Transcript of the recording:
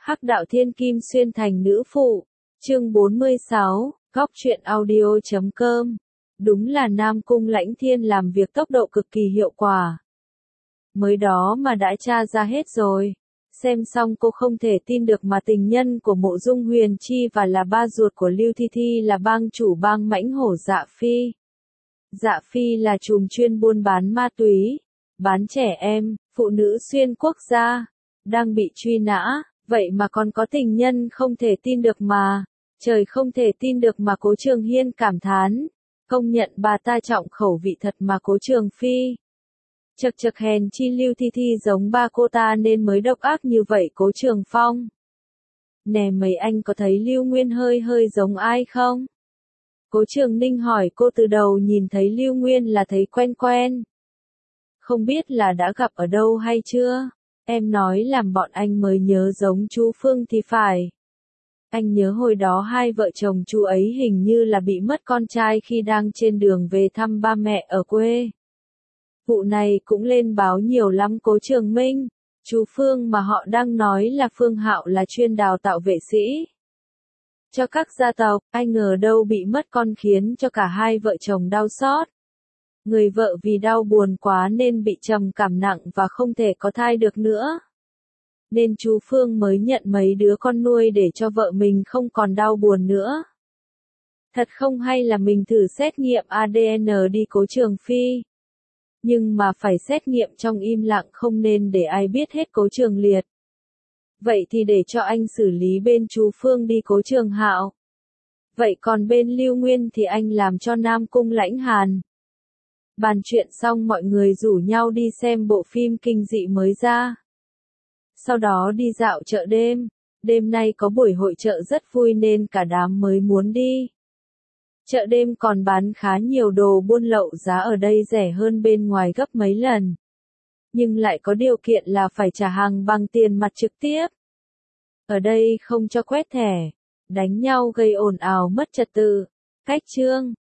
Hắc đạo thiên kim xuyên thành nữ phụ. Chương 46, Góc truyện audio.com. Đúng là Nam Cung Lãnh Thiên làm việc tốc độ cực kỳ hiệu quả. Mới đó mà đã tra ra hết rồi. Xem xong cô không thể tin được mà tình nhân của Mộ Dung Huyền Chi và là ba ruột của Lưu Thi Thi là bang chủ bang Mãnh Hổ Dạ Phi. Dạ Phi là trùm chuyên buôn bán ma túy, bán trẻ em, phụ nữ xuyên quốc gia, đang bị truy nã, vậy mà còn có tình nhân không thể tin được mà. Trời không thể tin được mà Cố Trường Hiên cảm thán, công nhận bà ta trọng khẩu vị thật mà Cố Trường Phi. Chật chật hèn chi Lưu Thi Thi giống ba cô ta nên mới độc ác như vậy Cố Trường Phong. Nè mấy anh có thấy Lưu Nguyên hơi giống ai không? Cố Trường Ninh hỏi cô, từ đầu nhìn thấy Lưu Nguyên là thấy quen quen. Không biết là đã gặp ở đâu hay chưa? Em nói làm bọn anh mới nhớ giống chú Phương thì phải. Anh nhớ hồi đó hai vợ chồng chú ấy hình như là bị mất con trai khi đang trên đường về thăm ba mẹ ở quê. Vụ này cũng lên báo nhiều lắm Cố Trường Minh. Chú Phương mà họ đang nói là Phương Hạo là chuyên đào tạo vệ sĩ cho các gia tộc, ai ngờ đâu bị mất con khiến cho cả hai vợ chồng đau xót. Người vợ vì đau buồn quá nên bị trầm cảm nặng và không thể có thai được nữa. Nên chú Phương mới nhận mấy đứa con nuôi để cho vợ mình không còn đau buồn nữa. Thật không hay là mình thử xét nghiệm ADN đi Cố Trường Phi. Nhưng mà phải xét nghiệm trong im lặng, không nên để ai biết hết Cố Trường Liệt. Vậy thì để cho anh xử lý bên chú Phương đi Cố Trường Hạo. Vậy còn bên Lưu Nguyên thì anh làm cho Nam Cung Lãnh Hàn. Bàn chuyện xong mọi người rủ nhau đi xem bộ phim kinh dị mới ra. Sau đó đi dạo chợ đêm. Đêm nay có buổi hội chợ rất vui nên cả đám mới muốn đi. Chợ đêm còn bán khá nhiều đồ buôn lậu, giá ở đây rẻ hơn bên ngoài gấp mấy lần. Nhưng lại có điều kiện là phải trả hàng bằng tiền mặt trực tiếp. Ở đây không cho quét thẻ, đánh nhau gây ồn ào mất trật tự. Cách chương